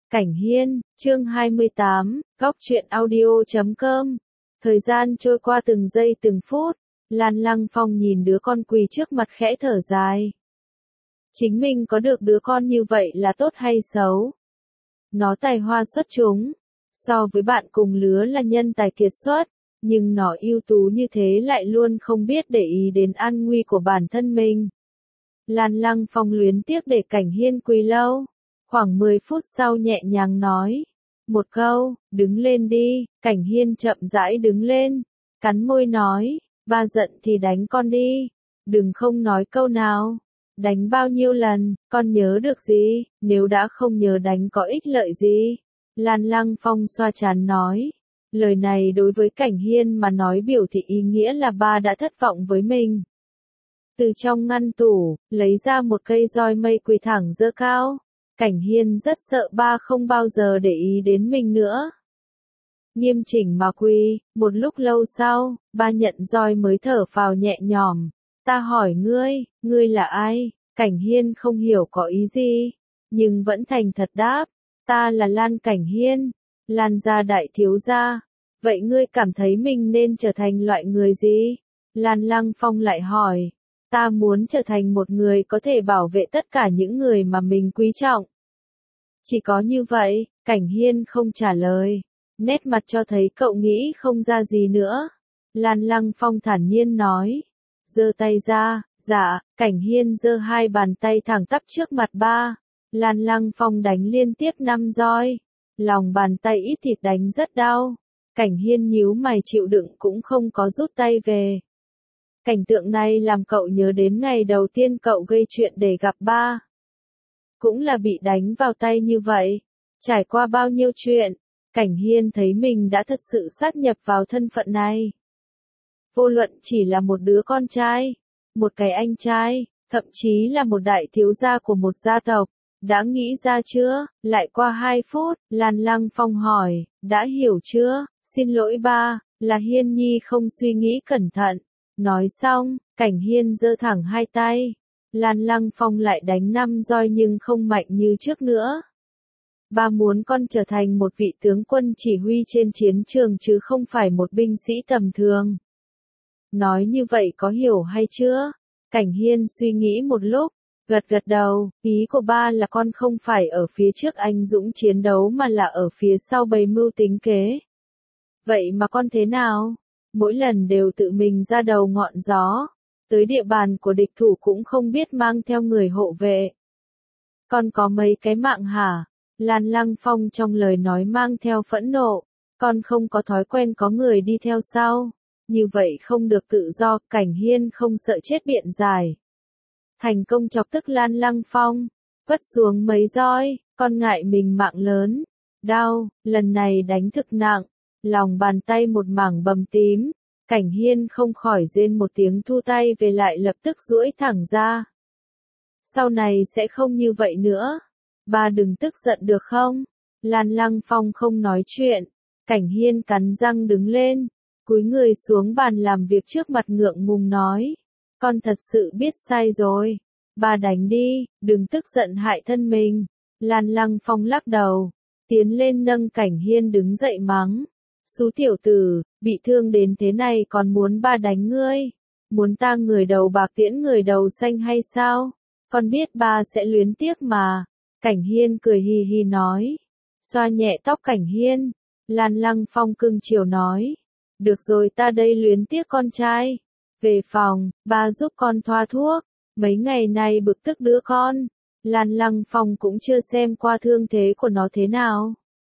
Cảnh Hiên, chương 28, góc truyện audio.com. Thời gian trôi qua từng giây từng phút, Lan Lăng Phong nhìn đứa con quỳ trước mặt khẽ thở dài. Chính mình có được đứa con như vậy là tốt hay xấu? Nó tài hoa xuất chúng, so với bạn cùng lứa là nhân tài kiệt xuất, nhưng nó ưu tú như thế lại luôn không biết để ý đến an nguy của bản thân mình. Lan Lăng Phong luyến tiếc để Cảnh Hiên quỳ lâu. Khoảng 10 phút sau nhẹ nhàng nói một câu, đứng lên đi. Cảnh Hiên chậm rãi đứng lên, cắn môi nói, ba giận thì đánh con đi, đừng không nói câu nào. Đánh bao nhiêu lần, con nhớ được gì, nếu đã không nhớ đánh có ích lợi gì? Lan Lăng Phong xoa trán nói, lời này đối với Cảnh Hiên mà nói biểu thị ý nghĩa là ba đã thất vọng với mình. Từ trong ngăn tủ, lấy ra một cây roi mây quỳ thẳng giơ cao. Cảnh Hiên rất sợ ba không bao giờ để ý đến mình nữa. Nghiêm chỉnh mà quỳ, một lúc lâu sau, ba nhận roi mới thở phào nhẹ nhõm. Ta hỏi ngươi là ai? Cảnh Hiên không hiểu có ý gì, nhưng vẫn thành thật đáp, ta là Lan Cảnh Hiên, Lan gia đại thiếu gia. Vậy ngươi cảm thấy mình nên trở thành loại người gì? Lan Lăng Phong lại hỏi. Ta muốn trở thành một người có thể bảo vệ tất cả những người mà mình quý trọng. Chỉ có như vậy, Cảnh Hiên không trả lời. Nét mặt cho thấy cậu nghĩ không ra gì nữa. Lan Lăng Phong thản nhiên nói. Giơ tay ra, dạ. Cảnh Hiên giơ hai bàn tay thẳng tắp trước mặt ba. Lan Lăng Phong đánh liên tiếp 5 roi. Lòng bàn tay ít thịt đánh rất đau. Cảnh Hiên nhíu mày chịu đựng cũng không có rút tay về. Cảnh tượng này làm cậu nhớ đến ngày đầu tiên cậu gây chuyện để gặp ba. Cũng là bị đánh vào tay như vậy. Trải qua bao nhiêu chuyện, Cảnh Hiên thấy mình đã thật sự sát nhập vào thân phận này. Vô luận chỉ là một đứa con trai, một cái anh trai, thậm chí là một đại thiếu gia của một gia tộc. Đã nghĩ ra chưa? Lại qua 2 phút, Lan Lăng Phong hỏi, đã hiểu chưa? Xin lỗi ba, là Hiên Nhi không suy nghĩ cẩn thận. Nói xong, Cảnh Hiên giơ thẳng hai tay. Lan Lăng Phong lại đánh 5 roi nhưng không mạnh như trước nữa. Ba muốn con trở thành một vị tướng quân chỉ huy trên chiến trường chứ không phải một binh sĩ tầm thường. Nói như vậy có hiểu hay chưa? Cảnh Hiên suy nghĩ một lúc, gật gật đầu, ý của ba là con không phải ở phía trước anh dũng chiến đấu mà là ở phía sau bày mưu tính kế. Vậy mà con thế nào? Mỗi lần đều tự mình ra đầu ngọn gió, tới địa bàn của địch thủ cũng không biết mang theo người hộ vệ. Con có mấy cái mạng hả? Lan Lăng Phong trong lời nói mang theo phẫn nộ, con không có thói quen có người đi theo sau, như vậy không được tự do. Cảnh Hiên không sợ chết biện giải. Thành công chọc tức Lan Lăng Phong, vất xuống mấy roi, con ngại mình mạng lớn, đau, lần này đánh thực nặng. Lòng bàn tay một mảng bầm tím, Cảnh Hiên không khỏi rên một tiếng thu tay về lại lập tức duỗi thẳng ra. Sau này sẽ không như vậy nữa. Ba đừng tức giận được không? Lan Lăng Phong không nói chuyện. Cảnh Hiên cắn răng đứng lên, cúi người xuống bàn làm việc trước mặt ngượng ngùng nói. Con thật sự biết sai rồi. Ba đánh đi, đừng tức giận hại thân mình. Lan Lăng Phong lắc đầu, tiến lên nâng Cảnh Hiên đứng dậy mắng. Xú tiểu tử, bị thương đến thế này còn muốn ba đánh ngươi? Muốn ta người đầu bạc tiễn người đầu xanh hay sao? Con biết ba sẽ luyến tiếc mà. Cảnh Hiên cười hì hì nói. Xoa nhẹ tóc Cảnh Hiên. Lan Lăng Phong cưng chiều nói. Được rồi, ta đây luyến tiếc con trai. Về phòng, ba giúp con thoa thuốc. Mấy ngày nay bực tức đứa con. Lan Lăng Phong cũng chưa xem qua thương thế của nó thế nào.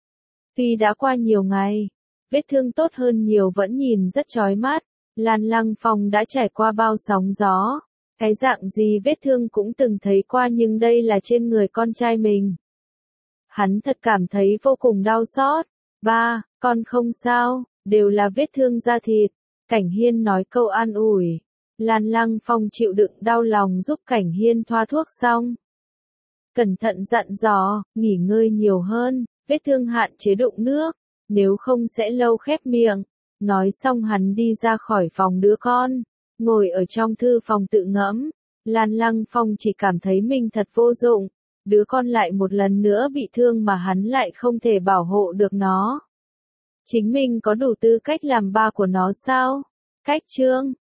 Tuy đã qua nhiều ngày, vết thương tốt hơn nhiều vẫn nhìn rất chói mắt. Lan Lăng Phong đã trải qua bao sóng gió. Cái dạng gì vết thương cũng từng thấy qua nhưng đây là trên người con trai mình. Hắn thật cảm thấy vô cùng đau xót. Ba, con không sao, đều là vết thương da thịt. Cảnh Hiên nói câu an ủi. Lan Lăng Phong chịu đựng đau lòng giúp Cảnh Hiên thoa thuốc xong. Cẩn thận dặn dò, nghỉ ngơi nhiều hơn, vết thương hạn chế đụng nước, nếu không sẽ lâu khép miệng. Nói xong hắn đi ra khỏi phòng đứa con, ngồi ở trong thư phòng tự ngẫm. Lan Lăng Phong chỉ cảm thấy mình thật vô dụng, đứa con lại một lần nữa bị thương mà hắn lại không thể bảo hộ được nó. Chính mình có đủ tư cách làm ba của nó sao? Cách chương